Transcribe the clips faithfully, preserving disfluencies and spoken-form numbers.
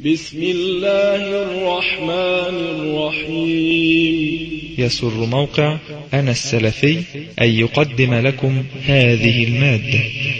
بسم الله الرحمن الرحيم. يسر موقع أنا السلفي أن يقدم لكم هذه المادة.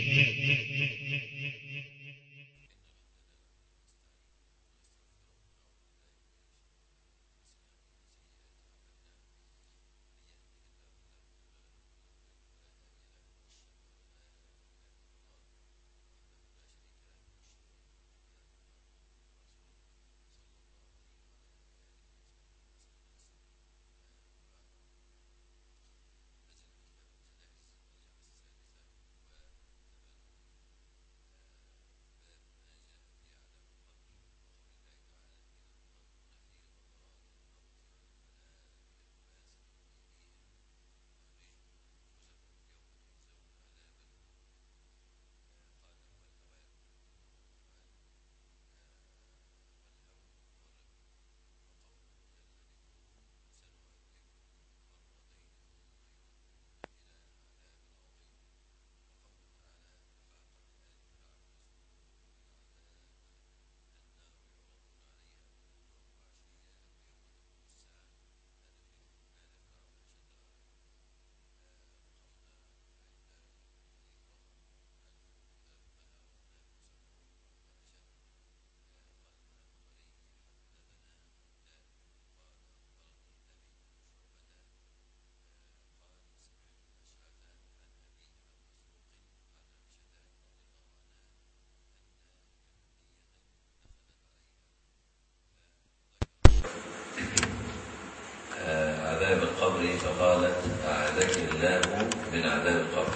عذاب القبر فقالت أعاذك الله من عذاب القبر.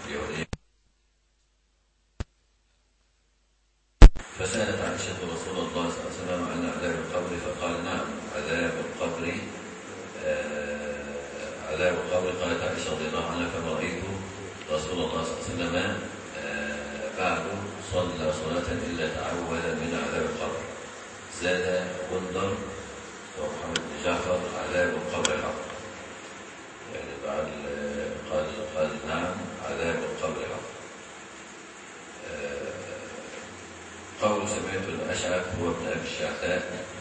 فسألت عائشة رسول الله صلى الله عليه وسلم عن عذاب القبر فقال نعم عذاب القبر عذاب القبر. قالت عائشة رضي الله عنها فما رأيت رسول الله صلى الله عليه وسلم بعد صلى صلاة إلا تعوذ من عذاب القبر. زاد غندر ومحمد بن جعفر عذاب القبر حق، يعني بعد قال قال نعم عذاب القبر حق. قول سمعت الأشعث هو ابن أبي الشعثاء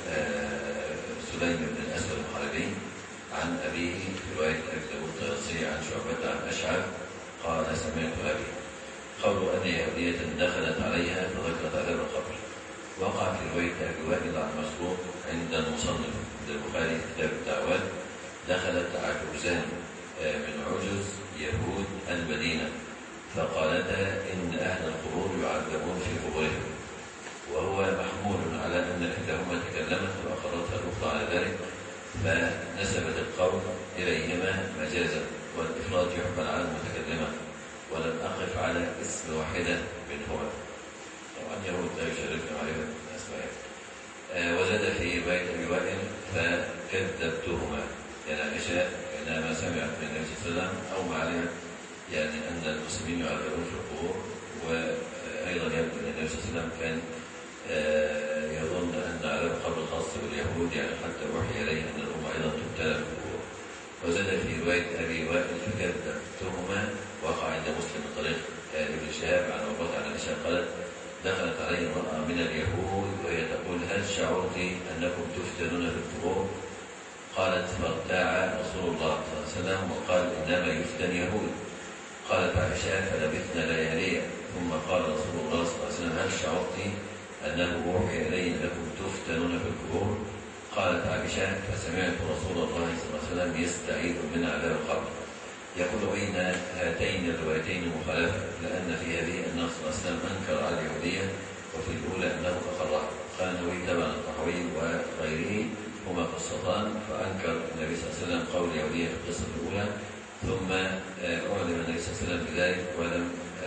سليم بن الأسود المحاربي عن أبيه في رواية أبي داود الطيالسي عن شعبة عن أشعث قال سمعت أبي. قول أن يهودية دخلت عليها فذكرت عذاب القبر. وقع في رواية أبي وائل عن مسروق عند المصنف عند البخاري في كتاب الدعوات دخلت عجوزان من عجز يهود المدينة فقالتا إن أهل القبور يعذبون في قبورهم، وهو محمول على أن إحداهما تكلمت وأقرتها الأخرى على ذلك فنسبت القول إليهما مجازا، والإفراد يحمل على المتكلمة، ولم أقف على اسم واحدة منهما. طبعا يهود لا يشاركنا معرفة أسمائهم. آه وزاد في رواية أبي وائل فكذبتهما، يعني عائشة إنما سمعت من النبي صلى الله عليه وسلم أو معلمة يعني أن المسلمين يعذبون في القبور، وأيضا يبدو أن النبي صلى الله عليه وسلم كان آه يظن أن عذاب القبر خاص باليهود، يعني حتى وحي إليه أن الأمة أيضا تبتلى في القبور. وزاد في رواية أبي وائل فكذبتهما وقع عند مسلم من طريق آه ابن شهاب عن عروة عن عائشة قالت دخلت علي امرأة من اليهود وهي تقول هل شعرت أنكم تفتنون في القبور؟ قالت فارتاع رسول الله صلى الله عليه وسلم وقال إنما يفتن يهود. قالت عائشة فلبثنا لياليا ثم قال رسول الله صلى الله عليه وسلم هل شعرت أنه أوحي إلي أنكم تفتنون في القبور؟ قالت عائشة فسمعت رسول الله صلى الله عليه وسلم يستعيذ من عذاب القبر. يقول بين هاتين الروايتين مخالفة، لأن في هذه النص صلى الله عليه وسلم أنكر على اليهودية وفي الأولى أنه أقرها. قال النووي تبع الطحاوي وغيره هما قصتان، فأنكر النبي صلى الله عليه وسلم قول اليهودية في القصة الأولى ثم أعلم النبي صلى الله عليه وسلم بذلك ولم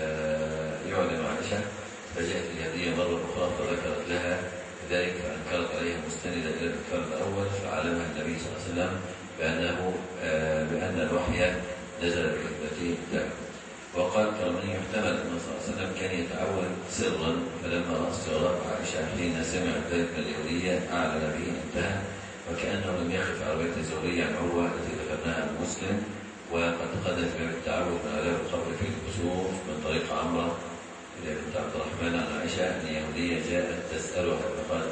يعلم عائشة، فجاءت اليهودية مرة أخرى فذكرت لها ذلك فأنكرت عليها مستندة إلى الإنكار الأول، فعلمها النبي صلى الله عليه وسلم بأنه بأن الوحي نزل بكتبته له. وقال كمان يحتمل أن صلى الله عليه وسلم كان يتعود سرا، فلما رأى استغراب عائشة حين سمعت ذلك اليهودية أعلن به انتهى، وكأنه لم يخف على بيت الزهرية عن عروة التي ذكرناها المسلم. وقد قدم في التعود من عذاب القبر في الكسوف من طريق عمرو إلى بنت عبد الرحمن عن عائشة أن اليهودية جاءت تسألها فقالت لها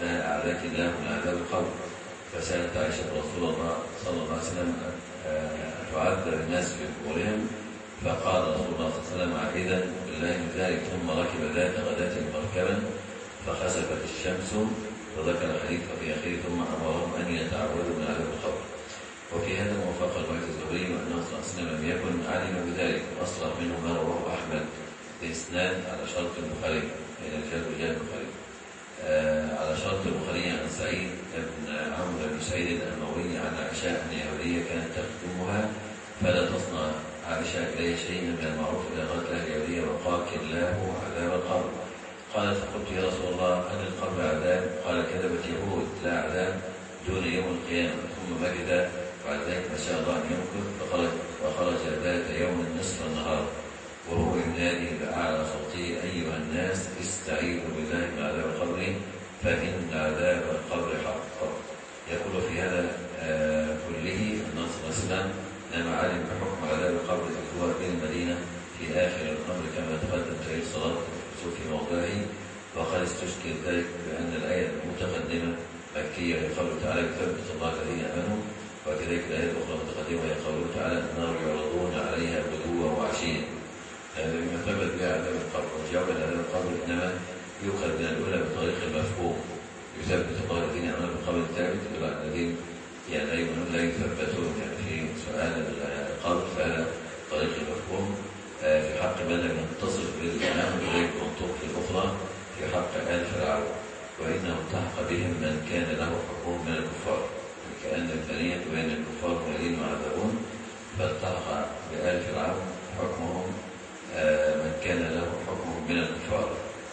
أعاذك الله من عذاب القبر. فسألت عائشة رسول الله صلى الله عليه وسلم تعذب الناس في قبورهم، فقال رسول الله صلى الله عليه وسلم عائدا بالله من ذلك، ثم ركب ذات غداة مركبا فخسفت الشمس، وذكر الحديث في آخره ثم أمرهم أن يتعوذوا من عذاب القبر. وفي هذا موافق الرواية الزهري وأنه صلى الله عليه وسلم لم يكن علم بذلك، وأصرح منه ما رواه أحمد بإسناد على شرط البخاري، بين رجال رجال البخاري آه على شرط البخاري عن سعيد بن عمرو بن سعيد الأموي عن عائشة أن اليهودية كانت تخدمها فلا تصنع عائشة إليه شيء من المعروف إلى غد أهل اليهودية وقاك الله عذاب القبر. قالت فقلت يا رسول الله هل القبر عذاب؟ قال كذبت يهود لا عذاب دون يوم القيامة. ثم مكث بعد ذلك ما شاء الله أن يمكث فخرج وخرج ذات يوم نصف النهار وهو ينادي بأعلى صوته أيها الناس استعيذوا بالله من عذاب القبر فإن عذاب القبر حق. يقول في هذا آه كله أن صلى الله عليه وسلم لما علم بحكم عذاب القبر في هو بالمدينة في آخر الأمر كما تقدم في الصلاة في موضعه، وقد استشكل ذلك بأن الآية المتقدمة مكية لقوله تعالى يثبت الله الذين آمنوا، وكذلك الآية الأخرى المتقدمة هي قوله تعالى النار يعرضون عليها غدوا وعشيا. هذا بما ثبت بها عذاب القبر. وجواب عذاب القبر إنما يؤخذ من الأولى بطريق المفهوم، يثبت الله الذين آمنوا بالقول الثابت إلى الذين يعني لا يؤمنون لا يثبتون، يعني في سؤال القبر فهذا طريق المفهوم في حق من لم يتصف بالإيمان وذلك منطوق في الأخرى في حق آل فرعون، وإنه التحق بهم من كان له حكم من الكفار، كأن الثانية بين الكفار والذين يعذبون، فالتحق بآل فرعون حكمهم من كان له حكم من الكفار.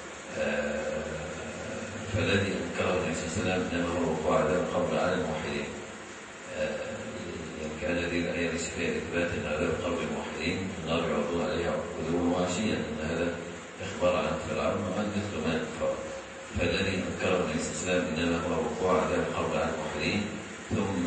فالذي أنكره النبي صلى الله عليه وسلم إنما هو وقوع عذاب القبر على الموحدين، يعني كأن هذه الآية ليس فيها إثبات أن عذاب القبر الموحدين النار يعرضون عليها غدوا وعشيا، أن هذا إخبار عن فرعون وعن مثل ما الكفار. فالذي أنكره النبي صلى الله عليه وسلم إنما هو وقوع عذاب القبر على الموحدين، ثم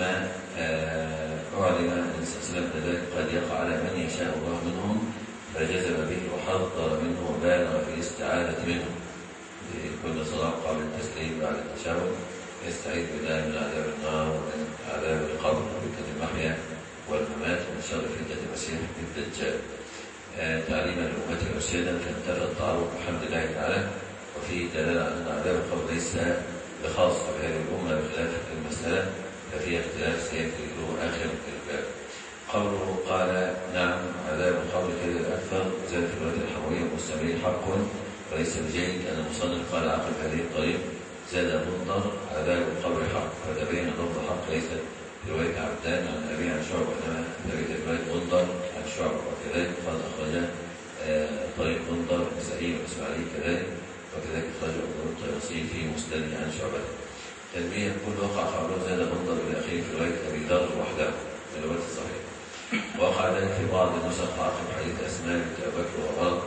أعلم النبي صلى الله عليه وسلم ذلك قد يقع على من يشاء الله منهم فجزم به وحذر منه وبالغ في الاستعاذة منه. كل صلاة قبل التسليم بعد التشهد يستعيذ بالله من عذاب النار ومن عذاب القبر وفتنة المحيا والممات ومن شر فتنة المسيح الدجال. آه تعليما لأمة الرشيدة فانتفى التعرض بحمد الله تعالى، وفيه دلالة على أن عذاب القبر ليس بخاص بهذه الأمة بخلاف المسألة ففيها اختلاف سيذكره آخر الباب. قوله قال نعم عذاب القبر كذا الأكثر زاد في الرواية الحموية والمستمرين حق وليس بجيد أن المصنف قال عقب هذه الطريق زاد منظر عذاب القبر حق، فتبين ضبط حق ليس في رواية عبدان عن أبي عن شعب، وإنما في رواية منظر عن شعب، وكذلك قد أخرج آه طريق منظر النسائي والإسماعيلي كذلك، وكذلك أخرج ابن الطيرسي في مسند عن شعبة. تنبيه كل وقع قوله زاد منظر بالأخير في رواية أبي ذر وحده من الرواية الصحيحة. وقع ذلك في بعض النسخ عقب حديث أسماء بنت أبي بكر وغرض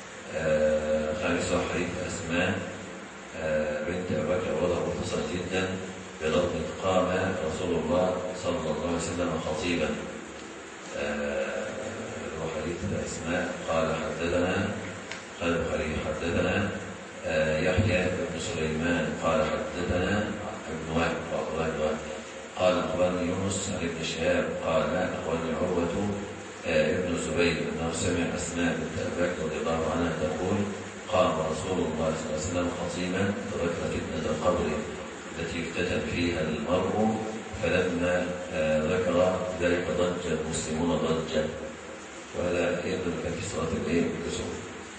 آه خامسة حديث أسماء آه بنت أبي بكر وغرض مختصر جدا بلفظ قام رسول الله صلى الله عليه وسلم خطيبا. آه وحديث أسماء قال حدثنا قال البخاري حدثنا آه يحيى بن سليمان قال حدثنا ابن وهب وعبد الله بن وهب قال أخبرني يونس عن ابن شهاب قال أخبرني عروة آه ابن الزبير أنه سمع أسماء بنت أبي بكر رضي الله عنها تقول قام رسول الله صلى الله عليه وسلم خطيبا فذكر فتنة القبر التي يفتتن فيها المرء، فلما آه ذكر ذلك ضج المسلمون ضجا، وهذا يدل كان في صلاة الليل بالكسوف.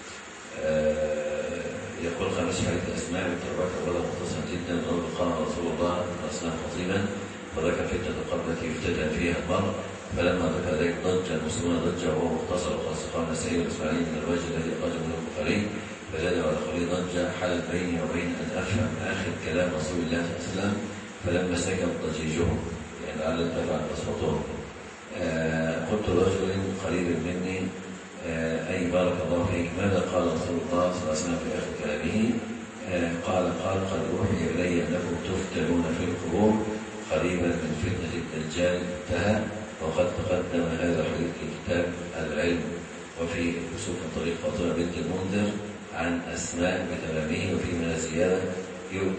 آه يقول خمس حديث أسماء بنت أبي بكر ولا مختصر جدا قال قام رسول الله صلى الله عليه وسلم خطيبا فذكر فتنة القبر التي يفتتن فيها المرء، فلما ذكر ذلك ضج المسلمون ضجا وهو مختصر وخاص قام النسائي والإسماعيلي من الوجه الذي أخرجه من البخاري، فزاد على قولي ضجة حال بيني وبين أن أفهم آخر كلام رسول الله صلى الله عليه وسلم فلما سكت ضجيجهم، يعني لعل ارتفع أصواتهم. آه قلت رجل قريب مني آه أي بارك الله فيك ماذا قال رسول الله صلى الله عليه وسلم في آخر كلامه؟ آه قال قال قد أوحي إلي أنكم تفتنون في القبور قريبا من فتنة الدجال انتهى، وقد تقدم هذا الحديث في كتاب العلم وفي كسوف طريق فاطمة بنت المنذر عن أسماء بتمامه، وفي من زيادة يؤتى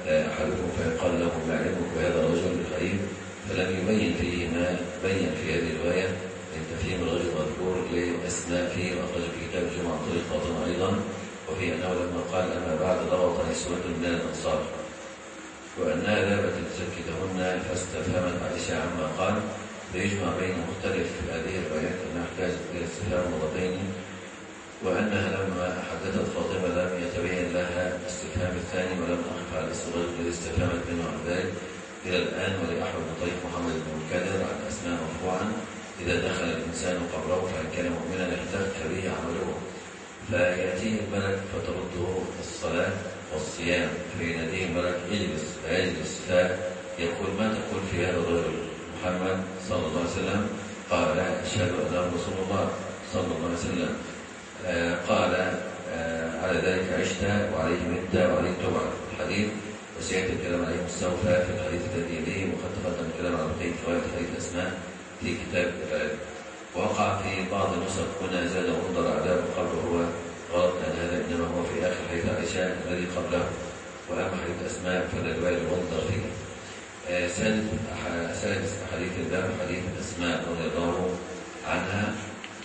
أحدكم فيقال له ما علمك بهذا الرجل الغريب، فلم يبين فيه ما بين في هذه الرواية من تفهيم الرجل المذكور لأسماء فيه، وأخرج في كتاب الجمعة طريق فاطمة أيضا، وفي أنه لما قال أما بعد ضغط نسوة من الأنصار وأنها ذهبت لتزكتهن فاستفهمت عائشة عما قال، فيجمع بين مختلف هذه الروايات أنها احتاجت إلى استفهام مرتين، وأنها لما حدثت فاطمة لم يتبين لها الاستفهام الثاني ولم أقف على اسم الرجل الذي استفهمت منه عن ذلك إلى الآن. ولأحمد بن طريق محمد بن منكدر عن أسماء مرفوعا إذا دخل الإنسان قبره فإن كان مؤمنا احتك به عمله، فيأتيه الملك فترده الصلاة والصيام، فيناديه الملك اجلس فيجلس، فيقول ما تقول في هذا الرجل محمد صلى الله عليه وسلم؟ قال أشهد أنه رسول الله صلى الله عليه وسلم. آه قال آه على ذلك عشت وعليه مت وعليه تبعد الحديث، وسيأتي الكلام عليه مستوفى في الحديث الذي يليه، وقد تقدم الكلام على بقية فوائد حديث أسماء في كتاب العلم. وقع في بعض النسخ هنا زاد انظر عذاب القبر هو غلط، لأن هذا إنما هو في آخر حديث عائشة الذي قبله، وأما حديث أسماء فلا الوالد انظر فيه. آه سادس حديث الباب حديث أسماء رضي الله عنها،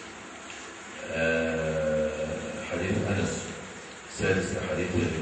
آه حديث أنس. سادس حديث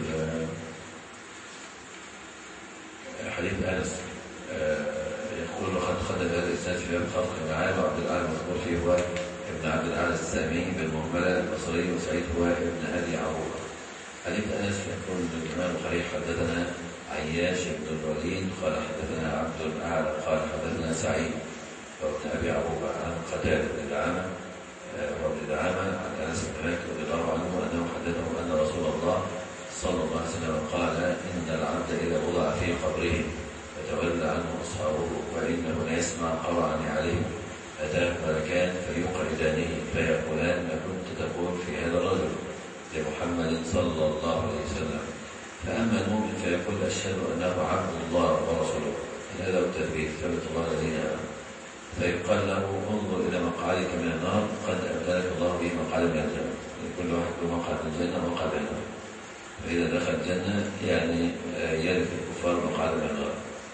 حديث أنس آه يقول وقد خدم هذا الإسناد في باب خلق المعاد، وعبد الأعلى المذكور فيه هو ابن عبد الأعلى السامي بالمهملة البصري، وسعيد هو ابن أبي عروبة. حديث أنس يقول الإمام البخاري حدثنا عياش بن الوليد قال حدثنا عبد الأعلى قال حدثنا سعيد وابن أبي عروبة عن قتادة بن دعامة وابن دعامة عن أنس بن مالك رضي الله عنه أنه حدثه أن رسول الله صلى الله عليه وسلم قال إن العبد إذا وضع في قبره فتولى عنه أصحابه وإنه لا يسمع قرعا عليه أتاه ملكان فيقعدانه فيقولان ما كنت تقول في هذا الرجل لمحمد صلى الله عليه وسلم؟ فأما المؤمن فيقول أشهد أنه عبد الله ورسوله، هذا التثبيت ثبت الله الذين آمنوا، فيقال له انظر إلى مقعدك من النار قد أبدلك الله به مقعد من الجنة، لكل واحد له مقعد من الجنة ومقعد من النار، فإذا دخل الجنة يعني يرث الكفار مقعد من النار.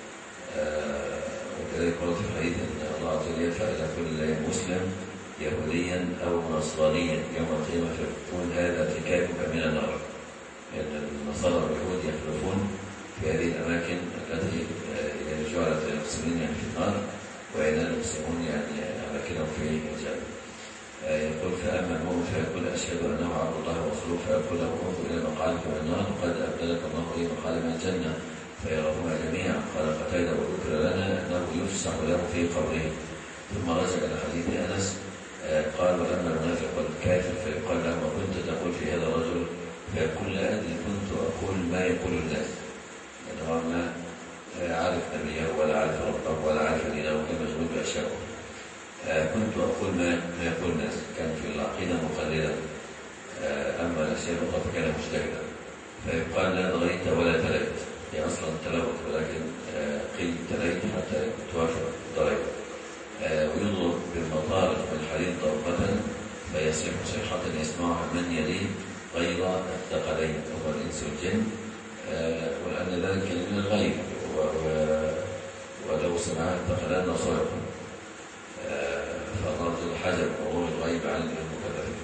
وكذلك ورد في الحديث أن الله عز وجل يدفع إلى كل مسلم يهوديا أو نصرانيا يوم القيامة فيكون هذا ارتكابك من النار، لأن يعني النصارى واليهود يخلفون في هذه الأماكن التي جعلت المسلمين يعني في النار، وإن المسلمون يعني أماكنهم في الجنة. يقول فأما المؤمن فيقول أشهد أنه عبد الله ورسوله، فيقول له انظر إلى مقعدك من النار قد أبدلك الله به مقعد من الجنة، فيراهما جميعا. قال قتادة وذكر لنا أنه يفسح له في قبره، ثم رجع إلى حديث أنس قال وأما المنافق والكافر فيقال له ما كنت تقول في هذا الرجل؟ فيقول لا أدري كنت أقول ما يقول الناس، يعني هو ما عارف نبيه ولا عارف ربه ولا عارف دينه وكان مشغول بأشياءه. كنت أقول ما يقول الناس، كان في العقيدة مقلدا، أما الأشياء الأخرى فكان مجتهدا. فيقال لا ضغيت ولا تليت، هي أصلا تلوت ولكن قيل تليت حتى توافق ضريت. ويضرب بالمطارق بالحديد ضربة فيصيح صيحة يسمعها من يليه غير الثقلين وهو الإنس والجن، ولأن ذلك من الغيب، ولو سمعها الثقلان لصعقوا، فالرد الحجب وهو الغيب عن المكذبين.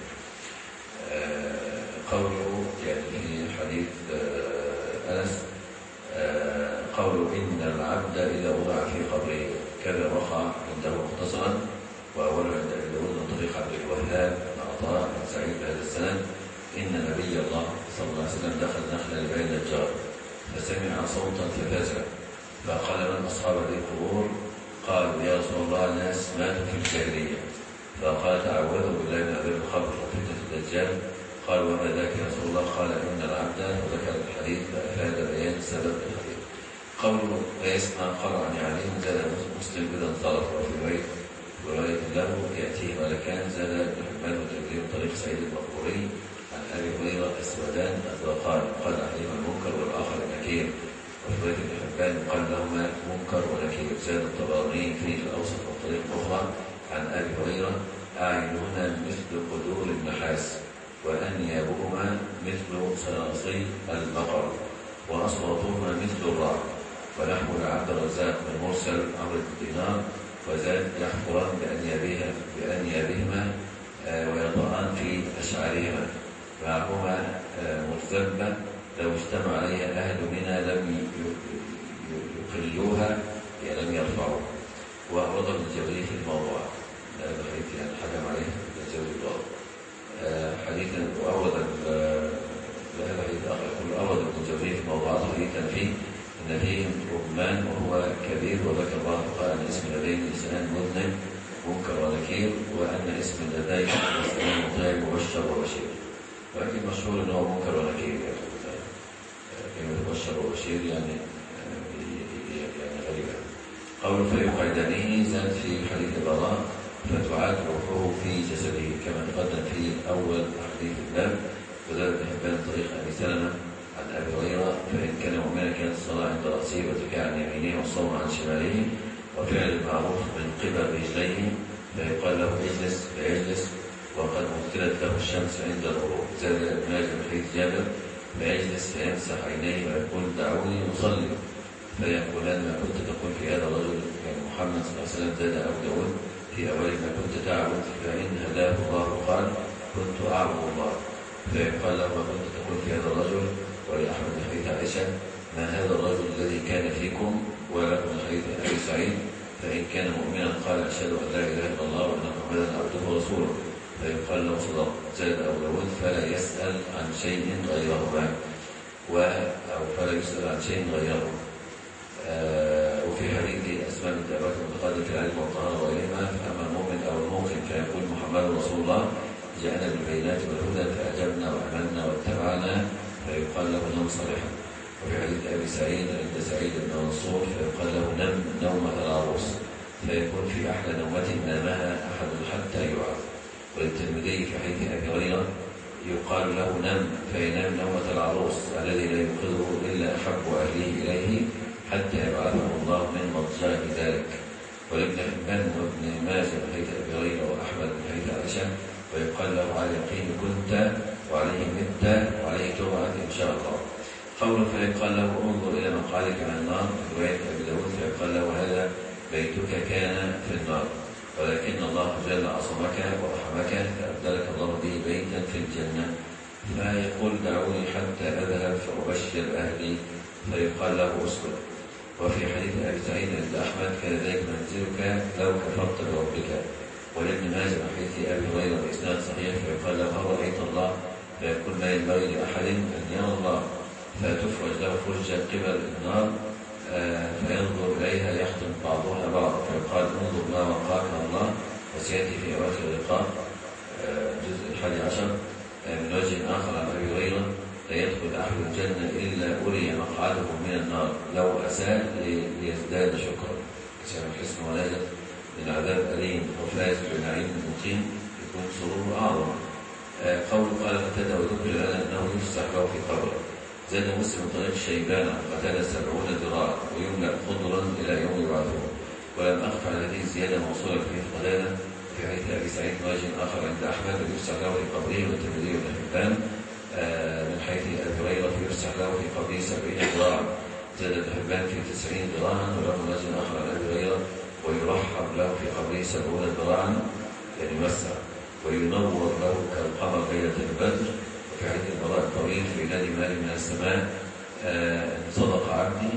قوله يعني في حديث أنس قوله إن العبد إذا وضع في قبره كذا وقع عنده مختصرا، وأوله عند أبي داود من طريق عبد الوهاب بن عطاء بن سعيد بهذا السند إن نبي الله صلى الله عليه وسلم دخل نخلة لبني النجار فسمع صوتا ففزع، فقال من أصحاب هذه القبور؟ قالوا يا رسول الله ناس ماتوا في الجاهلية، فقال تعوذوا بالله من عذاب القبر وفتنة الدجال. قال وما ذاك يا رسول الله؟ قال إن العبد، وذكر الحديث فأفاد بيان سبب الحديث. قوله لا يسمع قرعا عليهم زاد مسلم إذا انصرف، وفي رواية ورواية له يأتيه ملكان زاد ابن حبان وتبديل طريق سعيد المقبوري عن أبي هريرة أسودان أطلقان قال أحدهما المنكر والآخر النكير، وفي رواية ابن حبان قال لهما منكر ونكير. زاد الطبراني في الأوسط والطريق الأخرى عن أبي هريرة أعينهما مثل قدور النحاس وأنيابهما مثل صراصي البقر، وأصواتهما مثل الرعد. ونحو لعبد الرزاق بن مرسل عمرو بن دينار وزاد يحفران بأنيابهما بأنيابهما ويضعان في أشعارهما معهما مرزبة لو اجتمع عليها أهل منها لم يقلوها لم يرفعوها. وأورد ابن الجوزي في الموضوع هذا حديث يعني حكم عليه ابن الجوزي الضار حديثا. وأورد هذا حديث آخر يقول أورد ابن الجوزي في موضوعات حديثا فيه أن فيهم ركمان وهو كبير. وذكر بعض قال أن اسم لديه لسان مذنب منكر ونكير وأن اسم لديه لسان مطيع مبشر وبشير. ولكن مشهور أنه منكر ونكير يعني كلمة مبشر وبشير يعني يعني غريبة. قول فيقعدانه زاد في حديث البراء فتعاد روحه في جسده كما تقدم في أول حديث الباب. وزاد ابن حبان طريق أبي سلمة عن أبي هريرة فإن كان مؤمنا كانت الصلاة عند رأسه وتكاء عن يمينه والصوم عن شماله وفعل المعروف من قبل رجليه فيقال له اجلس فيجلس وقد مثلت له الشمس عند الغروب. زاد ابن ماجه من حديث جابر فيجلس فيمسح عينيه ويقول دعوني أصلي فيقولان ما كنت تقول في هذا الرجل يعني محمد صلى الله عليه وسلم. زاد أبو داود في أول ما كنت تعبد فإن هداه الله قال كنت أعبد الله فيقال له ما كنت تقول في هذا الرجل. ولأحمد بن حديث عائشة ما هذا الرجل الذي كان فيكم. وله من حديث أبي سعيد فإن كان مؤمنا قال أشهد أن لا إله إلا الله وأن محمدا عبده ورسوله فيقال له صدق. زاد أبو داود فلا يسأل عن شيء غيرهما أو فلا يسأل عن شيء غيره. آه وفي حديث أسماء بنت أبي بكر المتقدم في العلم والطهارة وغيرهما فأما المؤمن أو الموقن فيقول محمد رسول الله جاءنا بالبينات والهدى فأجبنا وأمنا واتبعنا فيقال له نم صالحا. وفي حديث أبي سعيد عند سعيد بن منصور فيقال له نم نومة العروس فيكون في أحلى نومة نامها أحد حتى يعرف. وللترمذي في حديث أبي هريرة يقال له نم فينام نومة العروس الذي لا يوقظه إلا أحب أهله إليه حتى يبعثه الله من مضجعه ذلك. ولابن حبان وابن ماجه من حديث أبي هريرة وأحمد من حديث عائشة ويقال له على اليقين كنت وعليه مت وعليه تبعث إن شاء الله. قوله فيقال له انظر إلى مقعدك من النار في رواية أبي داود فيقال له هذا بيتك كان في النار ولكن الله جل عصمك ورحمك فأبدلك الله به بيتا في الجنة. فيقول دعوني حتى أذهب فأبشر أهلي فيقال له اسكت. وفي حديث أبي سعيد عند أحمد كان ذلك منزلك لو كفرت بربك. ولابن ماجه من حديث أبي هريرة بإسناد صحيح فيقال له هل رأيت الله فيقول ما ينبغي لأحد أن يرى الله فتفرج له فرجة قبل النار آه فينظر إليها يختم بعضها بعض فيقال انظر ما وقاك الله. وسيأتي في أواخر اللقاء آه جزء الحادي عشر آه من وجه آخر عن أبي هريرة لا يدخل أحد الجنة إلا أري مقعده من النار لو أساء ليزداد شكرا كما حسن ولادة من عذاب أليم وفاز بنعيم مقيم يكون سرور أعظم. آه قول قال فتدى وذكر لنا أنه يفسح له في قبره. زاد مسلم طريق شيبان قتل سبعون ذراعا ويملأ خضرا إلى يوم يبعثون. ولم أخفى على هذه الزيادة موصولة في قتادة في حديث أبي سعيد وجه آخر عند أحمد يفسح له في قبره والترمذي وابن حبان آه من حيث أبي هريرة يفسح له في قبره سبعين ذراعا. زاد ابن حبان في تسعين ذراعا وله وجه آخر عن أبي هريرة ويرحب له في قبره سبعون ذراعا يعني يوسع وينور له كالقمر ليلة البدر. في حديث البراء الطويل في نادي مال من السماء آه ان صدق عبدي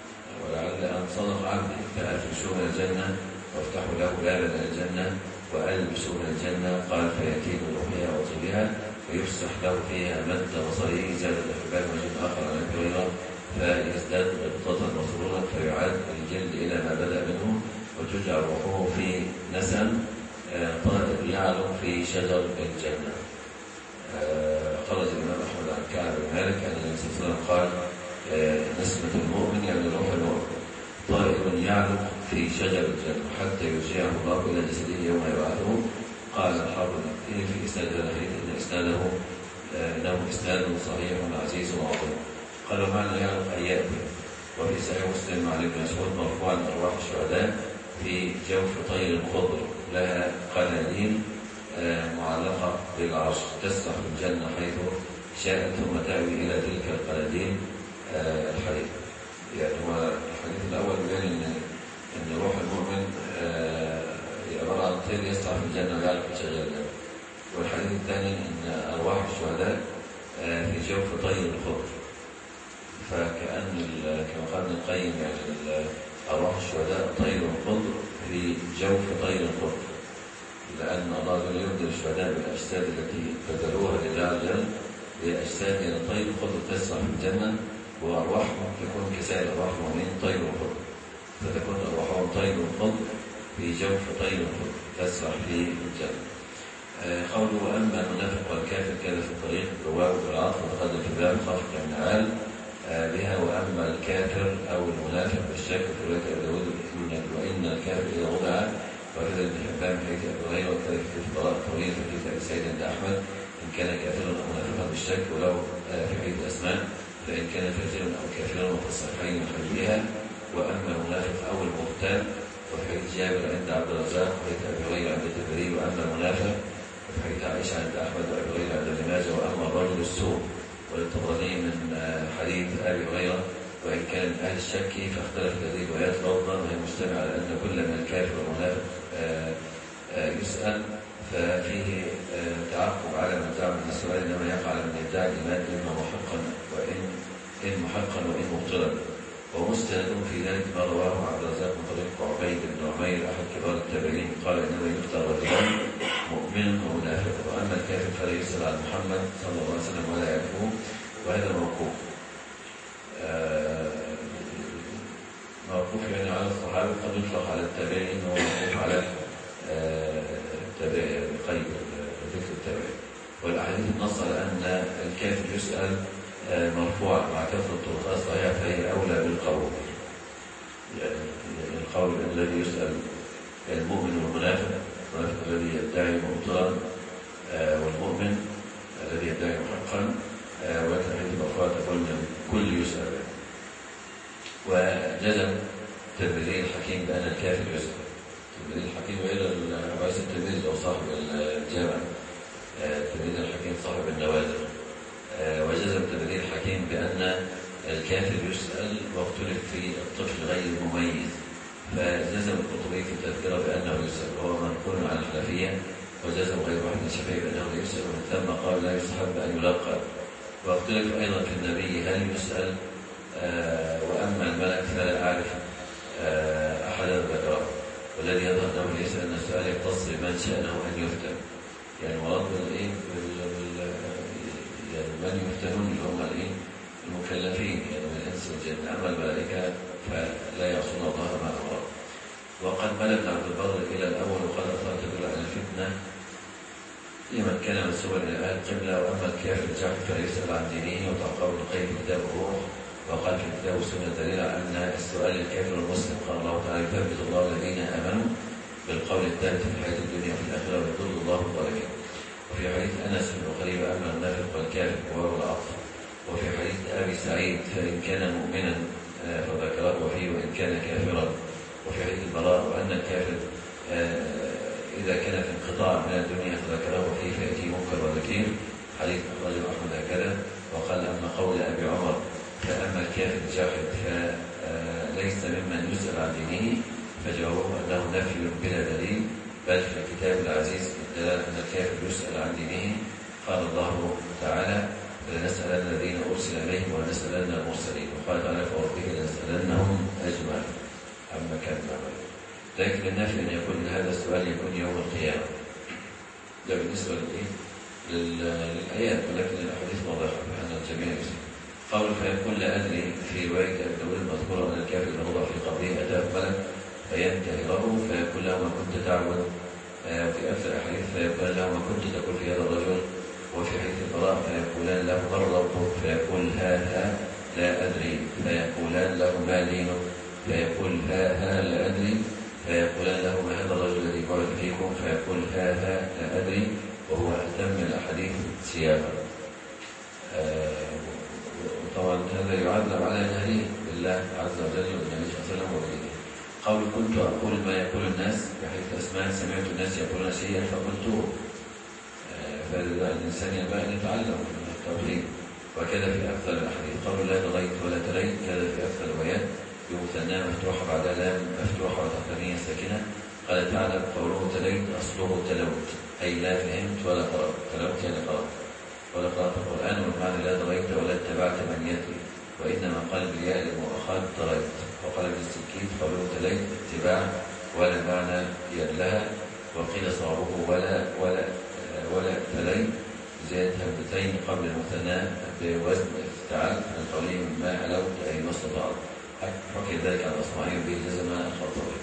ولعل ان صدق عبدي فأفرشوا من الجنه وافتحوا له بابا من الجنه والبسوا من الجنه قال فياتي بروحها وطيبها ويفسح له فيها مد بصره. زاد الحبان وجه اخر عن ابي هريره فيزداد غبطه وسرورا فيعاد الجلد الى ما بدا منه وتجعل روحه في نسم آه طائر يعلم في شجر الجنه. آه خرج الإمام أحمد عن كعب بن مالك أن النبي صلى الله عليه وسلم قال آه نسمة المؤمن يعني روح المؤمن طائر يعلق في شجر الجنة حتى يرجعه الله إلى جسده يوم يبعثه. قال الحافظ في إسناد الحديث إن إسناده آه إنه إسناد صحيح عزيز وعظيم. قالوا معنى يعلق أن يأتي. وفي صحيح مسلم عن ابن مسعود مرفوعا أرواح الشهداء في جوف طير خضر لها قناديل معلقة بالعرش تسرح في الجنة حيث شاءت ثم تأوي إلى تلك القناديل آه الحديث. يعني هو الحديث الأول بيان إن إن روح المؤمن آه عبارة عن طير يسعى في الجنة ويعرف شجر الجنة. والحديث الثاني إن أرواح الشهداء آه في جوف طير الخضر. فكأن كما قال ابن القيم يعني أرواح الشهداء طير الخضر في جوف طير الخضر، لأن الله جل يبدل الشهداء بالأجساد التي بذلوها لله عز وجل بأجساد يعني طير الخضر تسرح في الجنة، وأرواحهم تكون كسائر أرواح المؤمنين طير الخضر، فتكون أرواحهم طير الخضر في جوف طير الخضر تسرح في الجنة. آه قوله وأما المنافق والكافر كان في الطريق رواه بالعطف وتقدم في باب خفق النعال آه بها. وأما الكافر أو المنافق بالشك في رواية أبي داود وإن الكافر إذا وضع وكذا ابن حبان في حديث أبي هريرة وكذا في حديث براء الطويل في حديث أبي سعيد عند أحمد إن كان كافرا أو منافقا بالشك، ولو آه في حديث أسماء فإن كان فاجرا أو كافرا وفي الصحيحين وحديثها. وأما المنافق أو المغتاب وفي حديث جابر عند عبد الرزاق وحديث أبي هريرة عند التبري. وأما المنافق وفي حديث عائشة عند أحمد وأبي هريرة عند ابن ماجه. وأما الرجل السوء وللطبراني من حديث أبي هريرة وإن كان من أهل الشك فاختلفت هذه الروايات لفظا، وهي مجتمعة على أن كل من الكافر والمنافق يسأل، ففيه تعقب على من زعم أن السؤال إنما يقع على من يدعي الإيمان إما محقا وإن إن محقا وإن مبطلا. ومستند في ذلك ما رواه عبد الرزاق من طريق عبيد بن عمير أحد كبار التابعين قال إنما يفتى رجلان مؤمن ومنافق، وأما الكافر فلا يسأل عن محمد صلى الله عليه وسلم ولا يعرفه، وهذا موقوف. آه موقوف يعني على الصحابة، قد يطلق على التابعين وموقوف على التابعين بقيد ذكر التابعين. والأحاديث النص على أن الكافر يسأل مرفوع مع كثرة الطرقات الصحيحة فهي أولى بالقول. يعني القول الذي يسأل المؤمن والمنافق، المنافق الذي يدعي مبطلا والمؤمن الذي يدعي محقا، ولكن حديث المرفوع تقول من كل يسأل. وجزم الترمذي الحكيم بأن الكافر يسأل. الترمذي الحكيم وإلى رئيس الترمذي أو صاحب الجامع الترمذي الحكيم صاحب النوادر. وجزم الترمذي الحكيم بأن الكافر يسأل واختلف في الطفل غير المميز، فجزم القرطبي في التذكرة بأنه يسأل وهو منقول عن الحنفية، وجزم غير واحد من الشافعي بأنه يسأل، ومن ثم قال لا يستحب أن يلقى. واختلف أيضا في النبي هل يسأل آه وأما الملك فلا أعرف آه أحدا ذكره، والذي يظهر أنه ليس أن السؤال يختص بمن شأنه أن يفتن، يعني مراد بالإيه يعني من يفتنون اللي هم الإيه المكلفين يعني من الإنس والجن، أما الملائكة فلا يعصون الله ما أمر. وقد مال ابن عبد البر إلى الأول وقال أثار تدل على الفتنة لمن كان منسوبا إلى أهل القبلة. وأما الكافر الجاحد فلا يسأل عن دينه، وتعقب ابن القيم في كتاب الروح وقال في كتاب السنة دليل على أن السؤال الكافر المسلم قال الله تعالى يثبت الله الذين آمنوا بالقول الثابت في الحياة الدنيا وفي الآخرة ويضل الله الظالمين. وفي حديث أنس بن قريب أما المنافق والكافر وهو العطف. وفي حديث أبي سعيد فإن كان مؤمنا فذكره فيه وإن كان كافرا. وفي حديث البراء وأن الكافر إذا كان في انقطاع من الدنيا فذكره فيه فيأتي منكر ونكير، حديث الرجل أحمد هكذا. وقال أما قول أبي عمر فأما الكافر الجاحد فليس ممن يسأل عن دينه، فجوابه أنه نفي بلا دليل، بل في الكتاب العزيز الدلالة أن الكافر يسأل عن دينه. قال الله تعالى لنسألن الذين أرسل إليهم ولنسألن المرسلين، وقال تعالى فوربك لنسألنهم أجمعين عما كانوا يعملون. لكن النافي أن يكون هذا السؤال يكون يوم القيامة، ده بالنسبة للآيات، ولكن الأحاديث واضحة بأن الجميع يسأل. قول فيقول لا أدري في رواية أبي داود المذكورة أن الكافر وضع في قبره أتاه ملك فينتهره فيقول له ما كنت تعبد، في أكثر الأحاديث فيقول له ما كنت تقول في هذا الرجل. وفي حديث البراء فيقولان له من ربك فيقول ها ها لا أدري، فيقولان له ما دينك فيقول ها ها لا أدري، فيقولان له ما هذا الرجل الذي بعث فيكم فيقول ها ها لا أدري، وهو أتم الأحاديث سياقا. طبعا هذا يعلم على نهيه بالله عز وجل والنبي صلى الله عليه وسلم وبه. قول كنت أقول ما يقول الناس بحيث أسماء سمعت الناس يقولون شيئا فقلته، فالإنسان ينبغي أن يتعلم من التوحيد وكذا في أكثر الأحاديث. قول لا دريت ولا تليت كذا في أكثر الروايات بمثنى مفتوحة بعد لام مفتوحة وتحت نية ساكنة. قال تعالى قوله تليت أصله تلوت أي لا فهمت ولا قرأت، تلوت يعني قرأت ولا قرأت القرآن، والمعنى لا دريت ولا اتبعت من يتلي، وإنما قال بالياء للمؤخرة دريت. وقال ابن السكين قوله تليت اتباع ولا معنى يدلها، وقيل صوابه ولا ولا ولا تليت زاد همزتين قبل المثنى بوزن افتعال من قوله ما علوت أي ما استطعت. حكي ذلك عن الأصمعي به جزم الخطابي.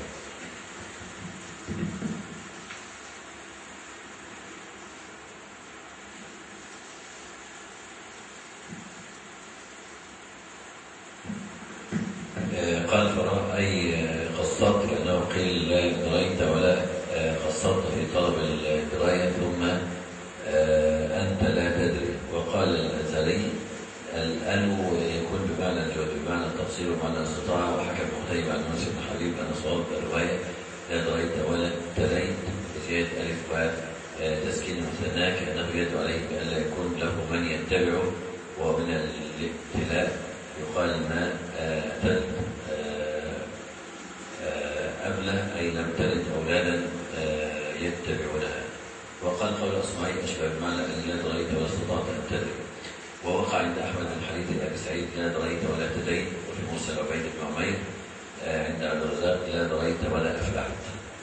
قال فراء أي قصدت، لأنه قيل لا دريت ولا قصدت في طلب الدراية ثم أنت لا تدري. وقال الأزهري الأنو يكون بمعنى الجهد بمعنى التقصير ومعنى الاستطاعة. وحكى ابن قتيبة عن يونس بن حبيب أن صواب الرواية لا دريت ولا تليت بزيادة ألف وتسكين مثنى كأنه يدعو عليه بأن لا يكون له من يتبعه، ومن الابتلاء يقال ما أتت أبله أي لم تلد أولادا يتبعونها. وقال قول الأصمعي أشبه بمعنى أن لا دريت ولا استطعت أن تدري. ووقع عند أحمد بن حديث أبي سعيد لا دريت ولا تديت، وفي موسى وعبيد بن عمير عند عبد الرزاق لا دريت ولا أفلحت.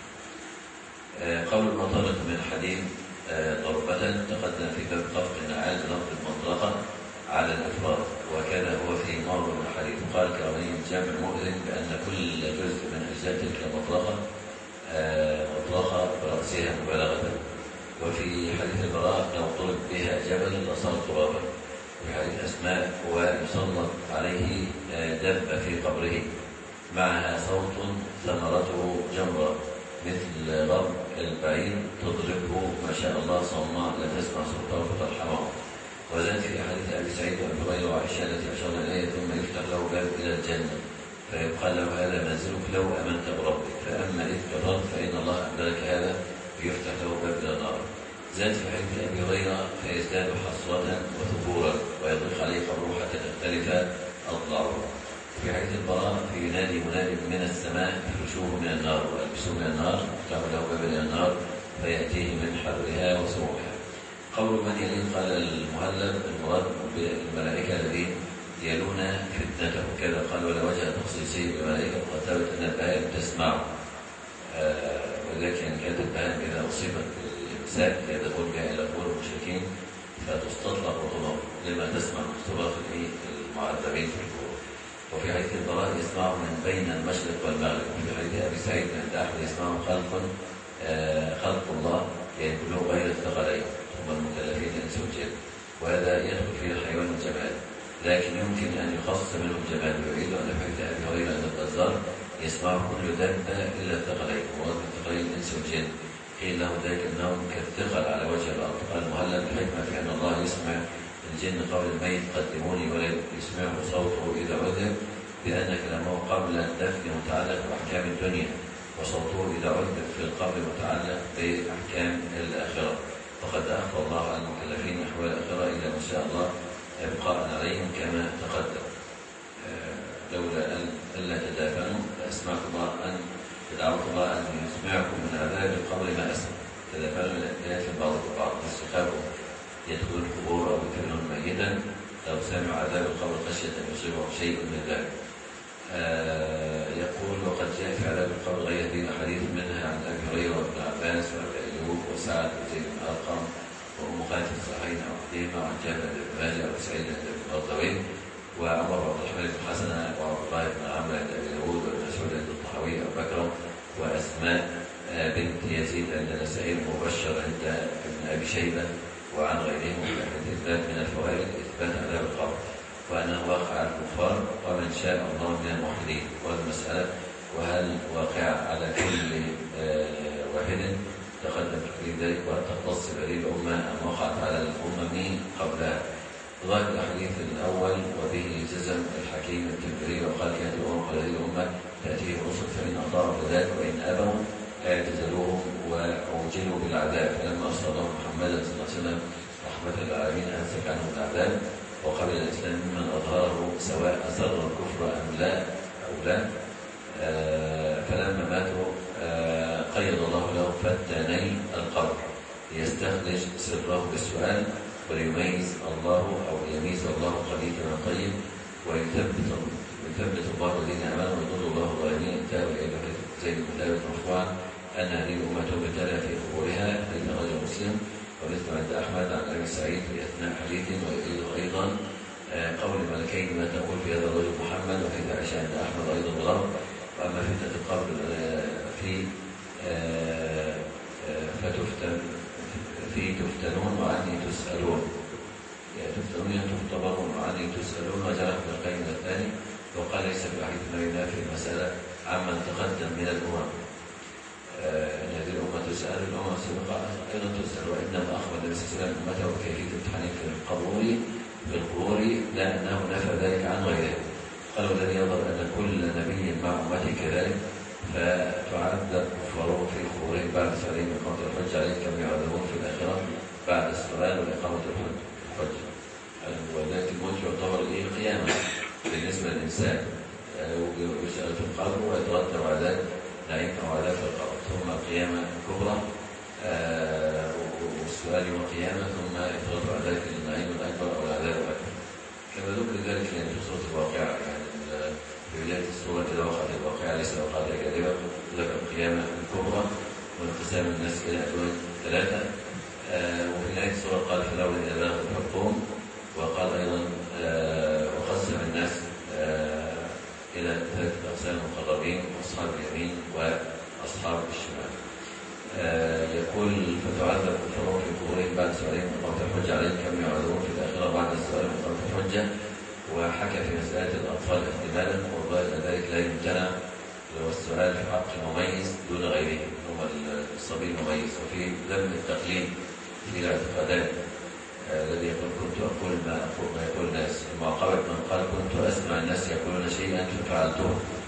قول المطلق من حديث ضربة تقدم في باب قفق النعال بلفظ المطلقة على الإفراد، وكان هو في مرض من الحديث. قال كرمي الجامع مؤذن بأن كل جزء من أجزاء تلك المطلقة مطلقة برأسها مبالغة. وفي حديث البراء لو طلب بها جبل لصار ترابا. وفي حديث أسماء ويسلط عليه دب في قبره معها صوت ثمرته جمرة مثل رب البعير تضربه ما شاء الله صماء لا تسمع صوته فترحمه. وزاد في حديث أبي سعيد وأبي هريرة وعائشة التي أشرنا إليها ثم يفتح له باب إلى الجنة فيقال له هذا منزلك لو أمنت بربك، فأما إذ كفرت فإن الله أمدلك هذا ويفتح له باب إلى النار. زاد في حديث أبي هريرة فيزداد حسرة وثبورا ويضيق عليه قبره حتى تختلف أضلاعه. في حديث البراء في ينادي مناد من السماء فرشوه من النار وألبسوه من النار يفتح له باب إلى النار فيأتيه من حرها وسمومها. قول من يلين قال المهلب المراد بالملائكة الذين يلون فتنته، كذا قال ولا وجه تخصيصه بالملائكة وقد ثبت أن البهائم تسمع، ولكن كانت البهائم إذا أصيبت بالإمساك يدخل بها إلى قبور المشركين فتستطلق وتنظر لما تسمع مختبرات المعذبين في القبور. وفي حديث البراء يسمع من بين المشرق والمغرب. وفي حديث أبي سعيد عند أحمد يسمع خلق خلق الله يعني كله غير الثقلين ثم المكلفين الإنس والجن، وهذا يدخل فيه الحيوان والجمال، لكن يمكن أن يخص منه الجمال. ويريد أن في حديث أبي هريرة أن البزار يسمع كل دابة إلا الثقلين، ومراد بالثقلين الإنس والجن. قيل له ذلك أنهم كالثقل على وجه الأرض. قال المهلب الحكمة في أن الله يسمع الجن قبل الميت قدموني ولا يسمعه صوته إذا عذب، لأن كلامه قبل الدفن متعلق بأحكام الدنيا، وصوته إذا عذب في القبر متعلق بأحكام الآخرة. وقد أخفى الله عن المكلفين أحوال الآخرة إلى ما شاء الله إبقاء عليهم كما تقدم. لولا أن ألا تدافنوا فأسمعت الله أن دعوت الله أن يسمعكم من عذاب القبر ما أسمع. تدافنوا من الآيات بعض بعض استخافوا يدخل القبور أو يكونون ميتا لو سمعوا عذاب القبر خشية أن يصيبهم شيء من ذلك. آه يقول وقد جاء في عذاب القبر غير ذي حديث منها عن أبي هريرة وابن عباس وأبي أيوب وسعد وزيد بن أرقم وأم خالد الصحيحين أو حديثة وعن جابر بن ماجه وأبي سعيد بن الخدري وعمر بن عبد الرحمن بن حسن وعبد الله بن عمرو عند أبي داوود وابن مسعود عند الطحاوي أبو بكر وأسماء بنت يزيد عند النسائي المبشر عند ابن أبي شيبة وعن غيرهم من الإثبات من الفوائد إثبات عذاب القبر وأنه واقع على الكفار ومن شاء الله من الموحدين. والمسألة وهل واقع على كل واحد تقدم في ذلك وهل تختص بهذه الأمة أم وقعت على الأمم قبلها. ظاهر الحديث الأول وبه جزم الحكيم التنبري وقال كانت الأمم قبل هذه الأمة تأتيه الرسل فإن أطاعوا بذلك وإن أبوا اعتزلوهم وأوجلوا بالعذاب. فلما أرسل الله محمدا صلى الله عليه وسلم رحمة للعالمين أمسك عنهم العذاب وقبل الإسلام ممن أظهره سواء أسر الكفر أم لا أو لا. آه فلما ماتوا آه قيد الله له فتاني القبر ليستخرج سره بالسؤال وليميز الله أو يميز الله خليل من طيب ويثبت يثبت الله الذين آمنوا ويضل الله الظالمين. انتهى إلى زيد بن ثابت مرفوعا أن هذه الأمة ابتلى في قبورها حديث رجل مسلم ومثل عند أحمد عن أبي سعيد في أثناء حديث ويؤيد أيضا قول الملكين ما تقول في هذا الرجل محمد وحديث عائشة عند أحمد أيضا بغرب. وأما فتنة القبر في فتفتن في تفتنون وعني تسألون تفتنون تختبرون وعني تسألون وجرح ابن القيم الثاني. وقال ليس في الحديث ما ينافي المسألة عمن تقدم من الأمم أن هذه الأمة تسأل الأمم السابقة أيضا تسأل. وإنما أخبر النبي صلى الله عليه وسلم أمته بكيفية الامتحان في القبور في القبور لا أنه نفى ذلك عن غيره. قال الذي يظهر أن كل نبي مع أمته كذلك فتعذب كفاره في قبورهم بعد سؤالهم إقامة الحج عليه كما يعذبون في الآخرة بعد السؤال وإقامة الحج. وذلك الموت يعتبر إيه قيامة بالنسبة للإنسان ويسأل في القبر ويترتب على ذلك نعيم أو عذاب في القبر ثم القيامة الكبرى والسؤال يوم القيامة ثم يترتب على ذلك النعيم الأكبر أو العذاب الأكبر كما ذكر ذلك يعني في سورة الواقعة. يعني في بداية السورة إذا وقعت الواقعة ليس وقعت كاذبة ذكر القيامة الكبرى وانقسام الناس إلى ألوان ثلاثة. وفي نهاية السورة قال فلولا إذا بلغت الحلقوم. وقال أيضا وقسم الناس إلى ثلاثة أقسام المقربين وأصحاب اليمين وأصحاب الشمال. آه يقول فتعذب كفرهم في قبورهم بعد سؤالهم إقامة الحجة عليهم كما يعذبون في الآخرة بعد السؤال إقامة الحجة. وحكى في مسألة الأطفال احتمالا والله ذلك لا يمتنع لو السؤال في حق المميز دون غيره هم الصبي المميز. وفي ذم التقليد في الاعتقادات الذي يقول كنت أقول ما أقول ما يقول الناس. المعاقبة من قال كنت أسمع الناس يقولون شيئا ففعلته.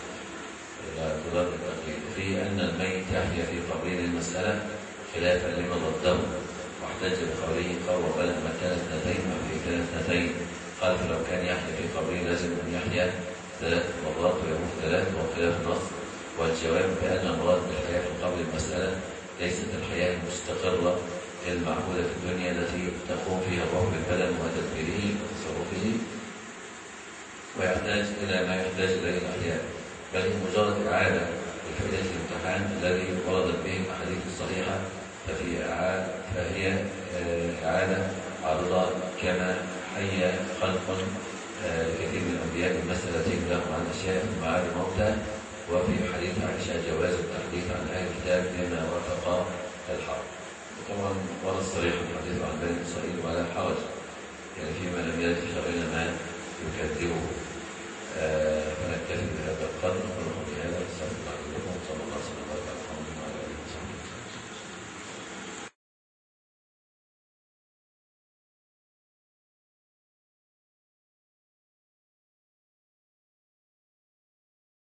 في أن الميت يحيا في قبره المسألة خلافا لمن رده واحتج بقوله قال وبل مكان اثنتين أو في كان اثنتين. قال فلو كان يحيا في قبره لازم أن يحيا ثلاث مرات ويموت ثلاث وخلاف النص. والجواب بأن المراد بالحياة في قبر المسألة ليست الحياة المستقرة المعهودة في الدنيا التي تقوم فيها الروح بالبدن وتدبيره وتصرفه ويحتاج إلى ما يحتاج إليه الأحياء بل هي مجرد إعادة لفائدة الامتحان الذي وردت به الأحاديث الصحيحة. ففي إعادة فهي إعادة عارضة كما حي خلق كثير من الأنبياء بمسألتين لهم عن أشياء في معاد الموتى. وفي حديث عائشة جواز التحديث عن أهل الكتاب بما وافق الحق. طبعا ورد الصريح الحديث عن بني إسرائيل ولا حرج يعني فيما لم يرد في شرعنا ما يكذبه. آه فنكتفي بهذا القدر